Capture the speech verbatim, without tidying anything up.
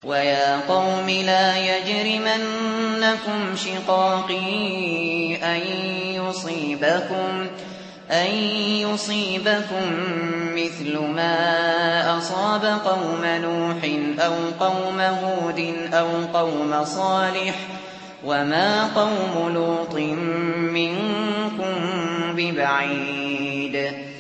وَيَا قَوْمِ لَا يَجْرِمَنَّكُمْ شِقَاقِي أَن يُصِيبَكُم أَن يُصِيبَكُم مِّثْلُ مَا أَصَابَ قَوْمَ نُوحٍ أَوْ قَوْمَ هُودٍ أَوْ قَوْمَ صَالِحٍ ۚ وَمَا قَوْمُ لُوطٍ مِّنكُم بِبَعِيدٍ